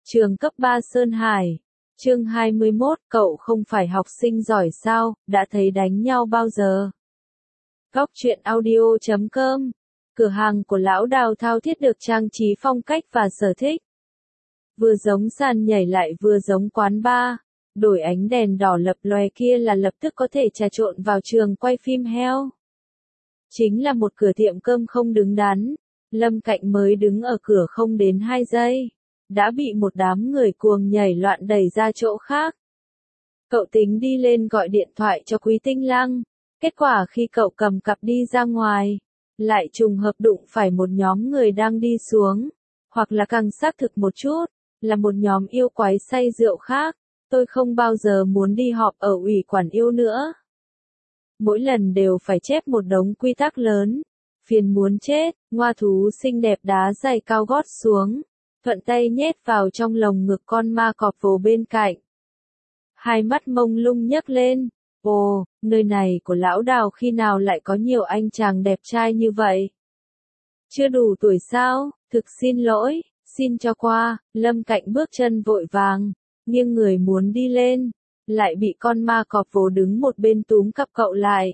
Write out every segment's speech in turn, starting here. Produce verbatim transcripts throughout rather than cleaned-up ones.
Trường cấp ba Sơn Hải. Chương hai mươi mốt, cậu không phải học sinh giỏi sao, đã thấy đánh nhau bao giờ? Góc truyện audio chấm com. Cửa hàng của lão Đào thao thiết được trang trí phong cách và sở thích. Vừa giống sàn nhảy lại vừa giống quán bar. Đổi ánh đèn đỏ lập lòe kia là lập tức có thể trà trộn vào trường quay phim heo. Chính là một cửa tiệm cơm không đứng đắn. Lâm Cạnh mới đứng ở cửa không đến hai giây, đã bị một đám người cuồng nhảy loạn đẩy ra chỗ khác. Cậu tính đi lên gọi điện thoại cho Quý Tinh Lăng. Kết quả khi cậu cầm cặp đi ra ngoài, lại trùng hợp đụng phải một nhóm người đang đi xuống. Hoặc là càng xác thực một chút, là một nhóm yêu quái say rượu khác. Tôi không bao giờ muốn đi họp ở ủy quản yêu nữa. Mỗi lần đều phải chép một đống quy tắc lớn. Phiền muốn chết, ngoa thú xinh đẹp đá giày cao gót xuống. Thuận tay nhét vào trong lồng ngực con ma cọp vồ bên cạnh. Hai mắt mông lung nhấc lên. Ồ, nơi này của lão Đào khi nào lại có nhiều anh chàng đẹp trai như vậy? Chưa đủ tuổi sao? Thực xin lỗi, xin cho qua. Lâm Cạnh bước chân vội vàng, nghiêng người muốn đi lên, lại bị con ma cọp vồ đứng một bên túm cặp cậu lại.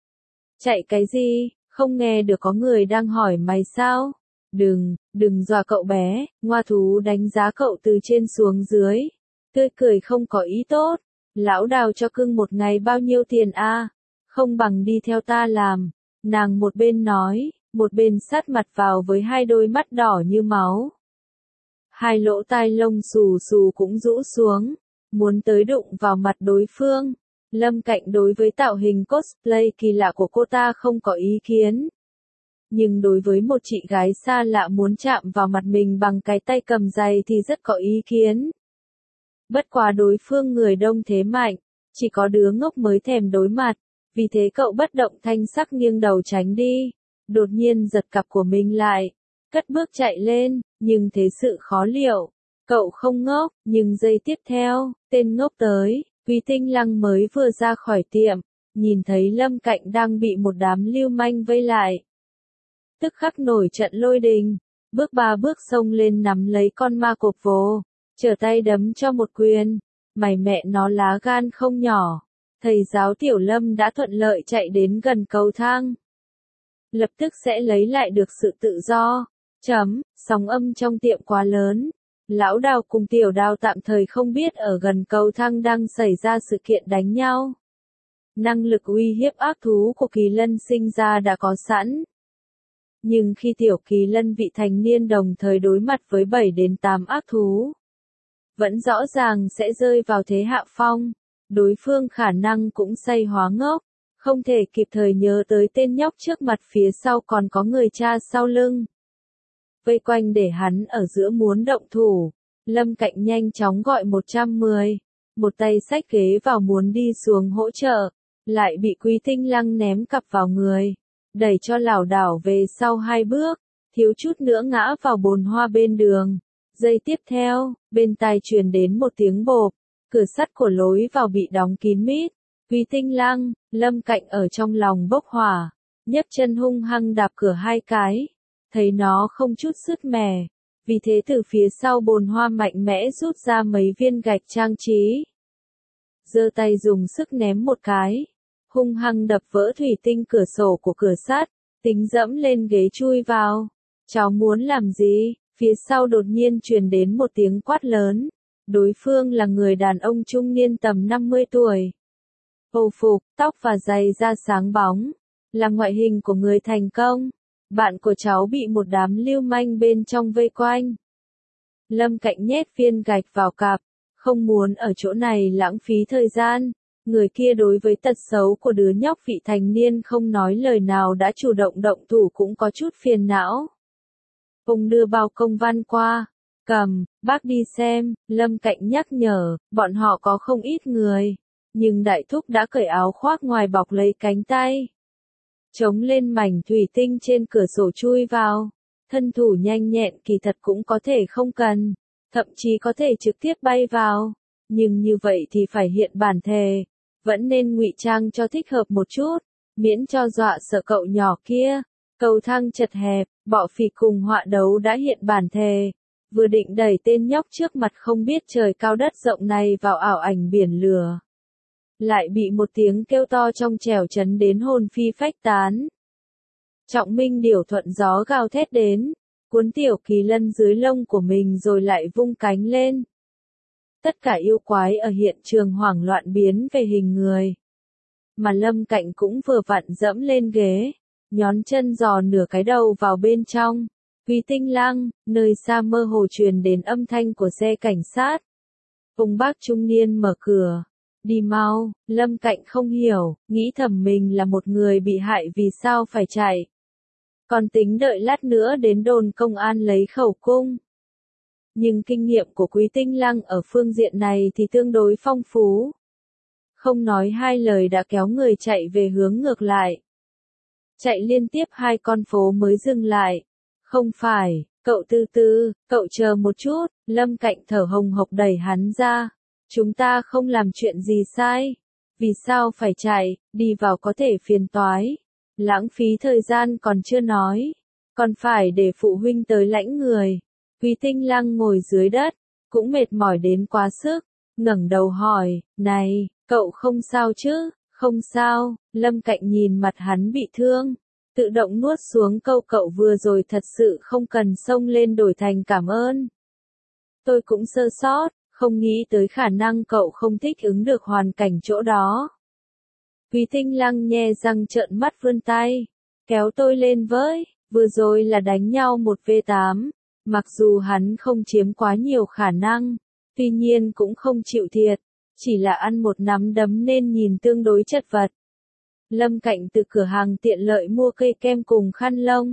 Chạy cái gì? Không nghe được có người đang hỏi mày sao? Đừng, đừng dọa cậu bé. Ngoa thú đánh giá cậu từ trên xuống dưới, tươi cười không có ý tốt. Lão Đào cho cưng một ngày bao nhiêu tiền a? Không bằng đi theo ta làm. Nàng một bên nói, một bên sát mặt vào với hai đôi mắt đỏ như máu. Hai lỗ tai lông xù xù cũng rũ xuống, muốn tới đụng vào mặt đối phương. Lâm Cạnh đối với tạo hình cosplay kỳ lạ của cô ta không có ý kiến. Nhưng đối với một chị gái xa lạ muốn chạm vào mặt mình bằng cái tay cầm giày thì rất có ý kiến. Bất quá đối phương người đông thế mạnh, chỉ có đứa ngốc mới thèm đối mặt, vì thế cậu bất động thanh sắc nghiêng đầu tránh đi, đột nhiên giật cặp của mình lại, cất bước chạy lên, nhưng thế sự khó liệu. Cậu không ngốc, nhưng giây tiếp theo, tên ngốc tới. Quý Tinh Lăng mới vừa ra khỏi tiệm, nhìn thấy Lâm Cạnh đang bị một đám lưu manh vây lại. Tức khắc nổi trận lôi đình, bước ba bước xông lên nắm lấy con ma cọp vồ, trở tay đấm cho một quyền. Mày mẹ nó lá gan không nhỏ. Thầy giáo Tiểu Lâm đã thuận lợi chạy đến gần cầu thang. Lập tức sẽ lấy lại được sự tự do. Chấm, sóng âm trong tiệm quá lớn. Lão Đào cùng Tiểu Đào tạm thời không biết ở gần cầu thang đang xảy ra sự kiện đánh nhau. Năng lực uy hiếp ác thú của Kỳ Lân sinh ra đã có sẵn. Nhưng khi Tiểu Kỳ Lân vị thành niên đồng thời đối mặt với bảy đến tám ác thú, vẫn rõ ràng sẽ rơi vào thế hạ phong. Đối phương khả năng cũng say hóa ngốc, không thể kịp thời nhớ tới tên nhóc trước mặt phía sau còn có người cha sau lưng. Vây quanh để hắn ở giữa muốn động thủ. Lâm Cạnh nhanh chóng gọi một trăm mười, một tay xách ghế vào muốn đi xuống hỗ trợ, lại bị Quý Tinh Lăng ném cặp vào người, đẩy cho lảo đảo về sau hai bước, thiếu chút nữa ngã vào bồn hoa bên đường. Giây tiếp theo, bên tai truyền đến một tiếng bộp, cửa sắt của lối vào bị đóng kín mít. Quý Tinh Lăng, Lâm Cạnh ở trong lòng bốc hỏa, nhấc chân hung hăng đạp cửa hai cái. Thấy nó không chút sứt mẻ, vì thế từ phía sau bồn hoa mạnh mẽ rút ra mấy viên gạch trang trí. Giơ tay dùng sức ném một cái, hung hăng đập vỡ thủy tinh cửa sổ của cửa sắt, tính dẫm lên ghế chui vào. Cháu muốn làm gì? Phía sau đột nhiên truyền đến một tiếng quát lớn. Đối phương là người đàn ông trung niên tầm năm mươi tuổi. Âu phục, tóc và giày da sáng bóng, là ngoại hình của người thành công. Bạn của cháu bị một đám lưu manh bên trong vây quanh. Lâm Cạnh nhét viên gạch vào cặp, không muốn ở chỗ này lãng phí thời gian. Người kia đối với tật xấu của đứa nhóc vị thành niên không nói lời nào đã chủ động động thủ cũng có chút phiền não. Ông đưa bao công văn qua. Cầm, bác đi xem. Lâm Cạnh nhắc nhở, bọn họ có không ít người. Nhưng đại thúc đã cởi áo khoác ngoài bọc lấy cánh tay, chống lên mảnh thủy tinh trên cửa sổ chui vào. Thân thủ nhanh nhẹn kỳ thật cũng có thể không cần, thậm chí có thể trực tiếp bay vào. Nhưng như vậy thì phải hiện bản thề, vẫn nên ngụy trang cho thích hợp một chút, miễn cho dọa sợ cậu nhỏ kia. Cầu thang chật hẹp, bọ phì cùng họa đấu đã hiện bản thề. vừa định đẩy tên nhóc trước mặt không biết trời cao đất rộng này vào ảo ảnh biển lửa. Lại bị một tiếng kêu to trong trẻo chấn đến hồn phi phách tán. Trọng Minh điểu thuận gió gào thét đến, cuốn tiểu kỳ lân dưới lông của mình rồi lại vung cánh lên. Tất cả yêu quái ở hiện trường hoảng loạn biến về hình người. Mà Lâm Cạnh cũng vừa vặn dẫm lên ghế, nhón chân dò nửa cái đầu vào bên trong. Quý Tinh Lăng, nơi xa mơ hồ truyền đến âm thanh của xe cảnh sát. Ông bác trung niên mở cửa. Đi mau, Lâm Cạnh không hiểu, nghĩ thầm mình là một người bị hại vì sao phải chạy. Còn tính đợi lát nữa đến đồn công an lấy khẩu cung. Nhưng kinh nghiệm của Quý Tinh Lăng ở phương diện này thì tương đối phong phú. Không nói hai lời đã kéo người chạy về hướng ngược lại. Chạy liên tiếp hai con phố mới dừng lại. Không phải, cậu từ từ, cậu chờ một chút, Lâm Cạnh thở hồng hộc đẩy hắn ra. Chúng ta không làm chuyện gì sai. Vì sao phải chạy, đi vào có thể phiền toái. Lãng phí thời gian còn chưa nói. Còn phải để phụ huynh tới lãnh người. Quý Tinh Lăng ngồi dưới đất, cũng mệt mỏi đến quá sức. Ngẩng đầu hỏi, này, cậu không sao chứ? Không sao, Lâm Cạnh nhìn mặt hắn bị thương. Tự động nuốt xuống câu cậu vừa rồi thật sự không cần xông lên đổi thành cảm ơn. Tôi cũng sơ sót, không nghĩ tới khả năng cậu không thích ứng được hoàn cảnh chỗ đó. Quý Tinh Lăng nhe răng trợn mắt vươn tay, kéo tôi lên với, vừa rồi là đánh nhau một vs tám, mặc dù hắn không chiếm quá nhiều khả năng, tuy nhiên cũng không chịu thiệt, chỉ là ăn một nắm đấm nên nhìn tương đối chật vật. Lâm Cạnh từ cửa hàng tiện lợi mua cây kem cùng khăn lông.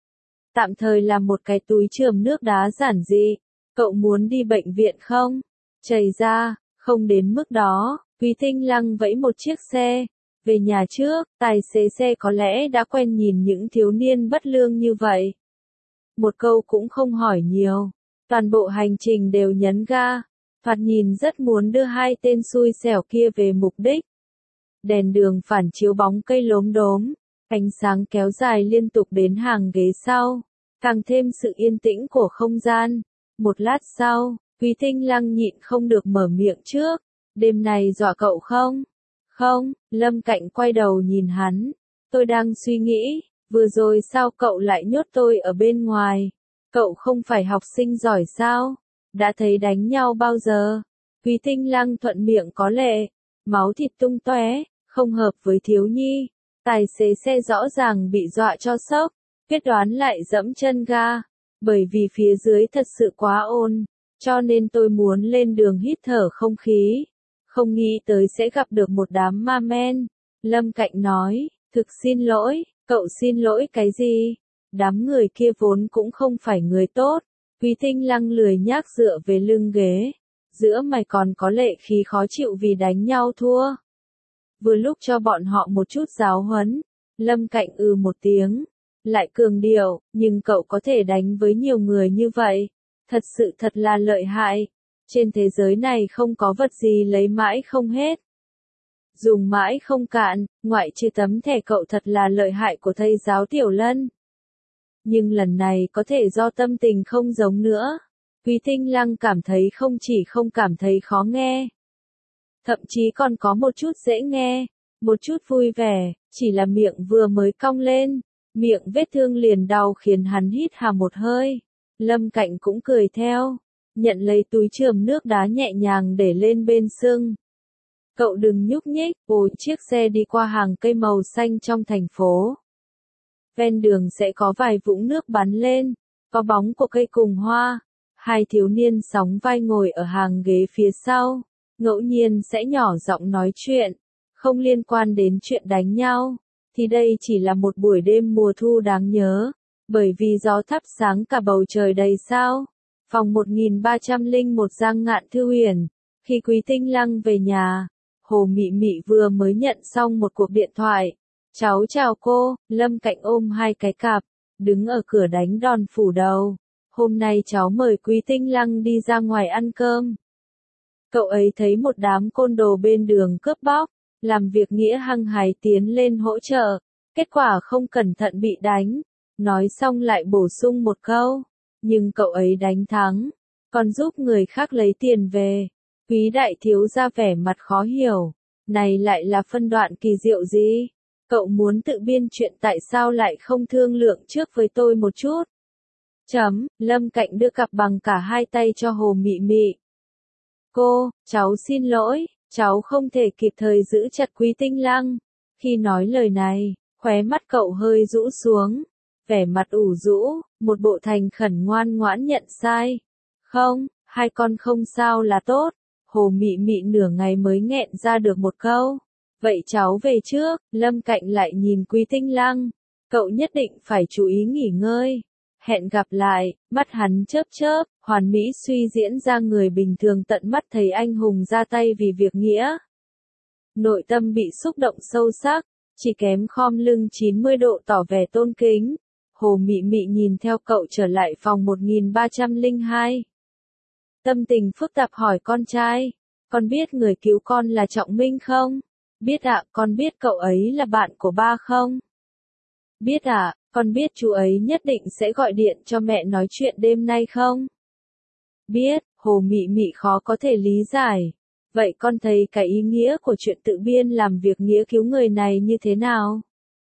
Tạm thời là một cái túi chườm nước đá giản dị. Cậu muốn đi bệnh viện không? Chầy ra, không đến mức đó. Quý Tinh Lăng vẫy một chiếc xe. Về nhà trước, tài xế xe có lẽ đã quen nhìn những thiếu niên bất lương như vậy. Một câu cũng không hỏi nhiều. Toàn bộ hành trình đều nhấn ga. Thoạt nhìn rất muốn đưa hai tên xui xẻo kia về mục đích. Đèn đường phản chiếu bóng cây lốm đốm, ánh sáng kéo dài liên tục đến hàng ghế sau, càng thêm sự yên tĩnh của không gian. Một lát sau, Quý Tinh Lăng nhịn không được mở miệng trước, đêm này dọa cậu không? Không, Lâm Cạnh quay đầu nhìn hắn, tôi đang suy nghĩ, vừa rồi sao cậu lại nhốt tôi ở bên ngoài? Cậu không phải học sinh giỏi sao? Đã thấy đánh nhau bao giờ? Quý Tinh Lăng thuận miệng có lệ. Máu thịt tung tóe, không hợp với thiếu nhi. Tài xế xe rõ ràng bị dọa cho sốc, quyết đoán lại dẫm chân ga. Bởi vì phía dưới thật sự quá ồn, cho nên tôi muốn lên đường hít thở không khí. Không nghĩ tới sẽ gặp được một đám ma men. Lâm Cạnh nói, thực xin lỗi, cậu xin lỗi cái gì? Đám người kia vốn cũng không phải người tốt. Quý Tinh Lăng lười nhác dựa về lưng ghế. Giữa mày còn có lệ khí khó chịu vì đánh nhau thua. Vừa lúc cho bọn họ một chút giáo huấn, Lâm Cạnh ừ một tiếng, lại cường điệu, nhưng cậu có thể đánh với nhiều người như vậy, thật sự thật là lợi hại. Trên thế giới này không có vật gì lấy mãi không hết. Dùng mãi không cạn, ngoại trừ tấm thẻ cậu thật là lợi hại của thầy giáo Tiểu Lân. Nhưng lần này có thể do tâm tình không giống nữa. Quý Tinh Lăng cảm thấy không chỉ không cảm thấy khó nghe, thậm chí còn có một chút dễ nghe, một chút vui vẻ, chỉ là miệng vừa mới cong lên, miệng vết thương liền đau khiến hắn hít hà một hơi. Lâm Cạnh cũng cười theo, nhận lấy túi chườm nước đá nhẹ nhàng để lên bên sưng. Cậu đừng nhúc nhích, ồ chiếc xe đi qua hàng cây màu xanh trong thành phố. Ven đường sẽ có vài vũng nước bắn lên, có bóng của cây cùng hoa. Hai thiếu niên sóng vai ngồi ở hàng ghế phía sau, ngẫu nhiên sẽ nhỏ giọng nói chuyện, không liên quan đến chuyện đánh nhau, thì đây chỉ là một buổi đêm mùa thu đáng nhớ, bởi vì gió thắp sáng cả bầu trời đầy sao. Phòng một nghìn ba trăm lẻ một Giang Ngạn Thư Huyền, khi Quý Tinh Lăng về nhà, Hồ Mị Mị vừa mới nhận xong một cuộc điện thoại. Cháu chào cô, Lâm Cạnh ôm hai cái cặp, đứng ở cửa đánh đòn phủ đầu. Hôm nay cháu mời Quý Tinh Lăng đi ra ngoài ăn cơm. Cậu ấy thấy một đám côn đồ bên đường cướp bóc, làm việc nghĩa hăng hái tiến lên hỗ trợ, kết quả không cẩn thận bị đánh, nói xong lại bổ sung một câu, nhưng cậu ấy đánh thắng, còn giúp người khác lấy tiền về. Quý đại thiếu gia vẻ mặt khó hiểu, này lại là phân đoạn kỳ diệu gì? Cậu muốn tự biên chuyện tại sao lại không thương lượng trước với tôi một chút? Chấm, Lâm Cạnh đưa cặp bằng cả hai tay cho Hồ Mị Mị. Cô, cháu xin lỗi, cháu không thể kịp thời giữ chặt Quý Tinh Lăng. Khi nói lời này, khóe mắt cậu hơi rũ xuống, vẻ mặt ủ rũ, một bộ thành khẩn ngoan ngoãn nhận sai. Không, hai con không sao là tốt. Hồ Mị Mị nửa ngày mới nghẹn ra được một câu. Vậy cháu về trước. Lâm Cạnh lại nhìn Quý Tinh Lăng. Cậu nhất định phải chú ý nghỉ ngơi. Hẹn gặp lại. Mắt hắn chớp chớp, hoàn mỹ suy diễn ra người bình thường tận mắt thấy anh hùng ra tay vì việc nghĩa. Nội tâm bị xúc động sâu sắc, chỉ kém khom lưng chín mươi độ tỏ vẻ tôn kính. Hồ Mị Mị nhìn theo cậu trở lại phòng một nghìn ba trăm lẻ hai. Tâm tình phức tạp hỏi con trai, con biết người cứu con là Trọng Minh không? Biết ạ, con biết cậu ấy là bạn của ba không? Biết ạ, con biết chú ấy nhất định sẽ gọi điện cho mẹ nói chuyện đêm nay không? Biết. Hồ Mị Mị khó có thể lý giải. Vậy con thấy cái ý nghĩa của chuyện tự biên làm việc nghĩa cứu người này như thế nào?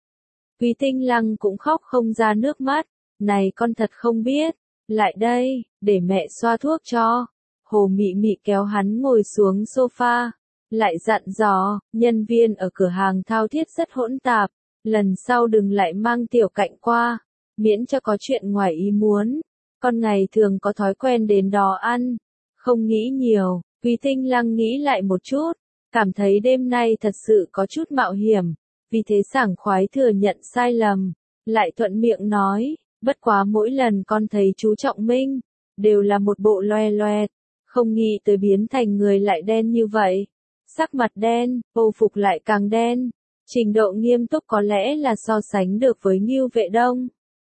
Quý Tinh Lăng cũng khóc không ra nước mắt. Này con thật không biết. Lại đây, để mẹ xoa thuốc cho. Hồ Mị Mị kéo hắn ngồi xuống sofa. Lại dặn dò, nhân viên ở cửa hàng thao thiết rất hỗn tạp. Lần sau đừng lại mang Tiểu Cạnh qua. Miễn cho có chuyện ngoài ý muốn. Con ngày thường có thói quen đến đó ăn. Không nghĩ nhiều. Quý Tinh Lăng nghĩ lại một chút. Cảm thấy đêm nay thật sự có chút mạo hiểm. Vì thế sảng khoái thừa nhận sai lầm. Lại thuận miệng nói. Bất quá mỗi lần con thấy chú Trọng Minh, đều là một bộ loe loẹt, không nghĩ tới biến thành người lại đen như vậy. Sắc mặt đen, âu phục lại càng đen, trình độ nghiêm túc có lẽ là so sánh được với Ngưu Vệ Đông.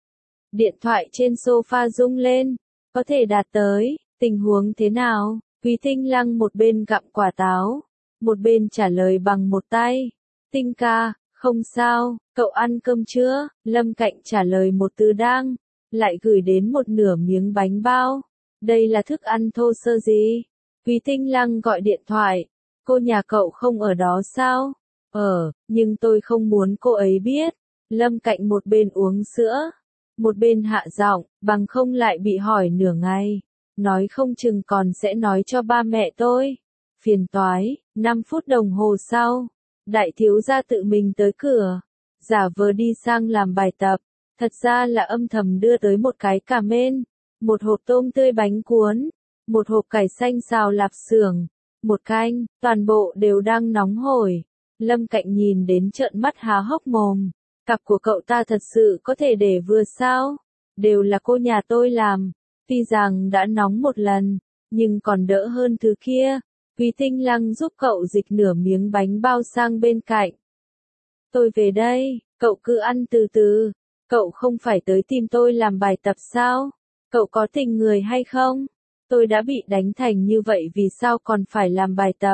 Điện thoại trên sofa rung lên, có thể đạt tới, tình huống thế nào? Quý Tinh Lăng một bên gặm quả táo, một bên trả lời bằng một tay. Tinh ca, không sao, cậu ăn cơm chưa? Lâm Cạnh trả lời một từ đang, lại gửi đến một nửa miếng bánh bao. Đây là thức ăn thô sơ gì? Quý Tinh Lăng gọi điện thoại. Cô nhà cậu không ở đó sao? Ờ, nhưng tôi không muốn cô ấy biết. Lâm Cạnh một bên uống sữa, một bên hạ giọng, bằng không lại bị hỏi nửa ngày. Nói không chừng còn sẽ nói cho ba mẹ tôi. Phiền toái. Năm phút đồng hồ sau, đại thiếu gia tự mình tới cửa, giả vờ đi sang làm bài tập, thật ra là âm thầm đưa tới một cái cà mên, một hộp tôm tươi bánh cuốn, một hộp cải xanh xào lạp xưởng, một canh, toàn bộ đều đang nóng hổi. Lâm Cạnh nhìn đến trợn mắt há hốc mồm, cặp của cậu ta thật sự có thể để vừa sao? Đều là cô nhà tôi làm, tuy rằng đã nóng một lần, nhưng còn đỡ hơn thứ kia. Quý Tinh Lăng giúp cậu dịch nửa miếng bánh bao sang bên cạnh. Tôi về đây, cậu cứ ăn từ từ. Cậu không phải tới tìm tôi làm bài tập sao? Cậu có tình người hay không? Tôi đã bị đánh thành như vậy vì sao còn phải làm bài tập?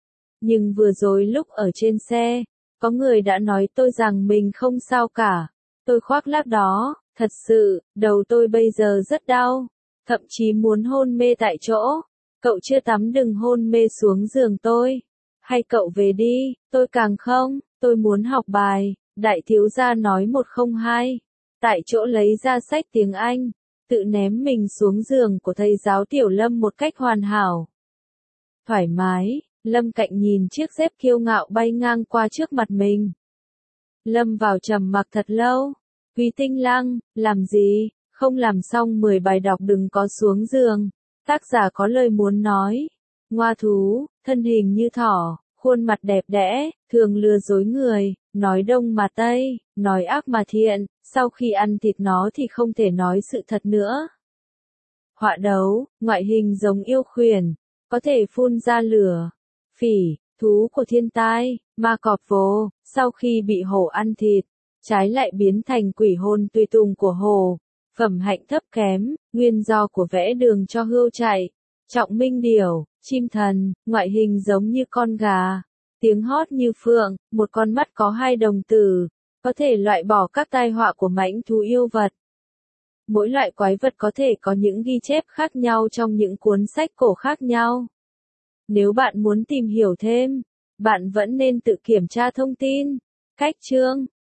Nhưng vừa rồi lúc ở trên xe, có người đã nói tôi rằng mình không sao cả. Tôi khoác lác đó, thật sự, đầu tôi bây giờ rất đau, thậm chí muốn hôn mê tại chỗ. Cậu chưa tắm đừng hôn mê xuống giường tôi. Hay cậu về đi, tôi càng không, tôi muốn học bài. Đại thiếu gia nói một không hai. Tại chỗ lấy ra sách tiếng Anh, tự ném mình xuống giường của thầy giáo Tiểu Lâm một cách hoàn hảo. Thoải mái, Lâm Cạnh nhìn chiếc dép kiêu ngạo bay ngang qua trước mặt mình. Lâm vào trầm mặc thật lâu. Quý Tinh Lăng, làm gì, không làm xong mười bài đọc đừng có xuống giường. Tác giả có lời muốn nói. Ngoa thú, thân hình như thỏ, khuôn mặt đẹp đẽ, thường lừa dối người, nói đông mà tây, nói ác mà thiện, sau khi ăn thịt nó thì không thể nói sự thật nữa. Họa đấu, ngoại hình giống yêu khuyển, có thể phun ra lửa. Phỉ, thú của thiên tai, ma cọp vồ, sau khi bị hổ ăn thịt, trái lại biến thành quỷ hồn tùy tùng của hổ. Phẩm hạnh thấp kém, nguyên do của vẽ đường cho hươu chạy. Trọng Minh điểu, chim thần, ngoại hình giống như con gà, tiếng hót như phượng, một con mắt có hai đồng tử, có thể loại bỏ các tai họa của mãnh thú yêu vật. Mỗi loại quái vật có thể có những ghi chép khác nhau trong những cuốn sách cổ khác nhau. Nếu bạn muốn tìm hiểu thêm, bạn vẫn nên tự kiểm tra thông tin. Cách chương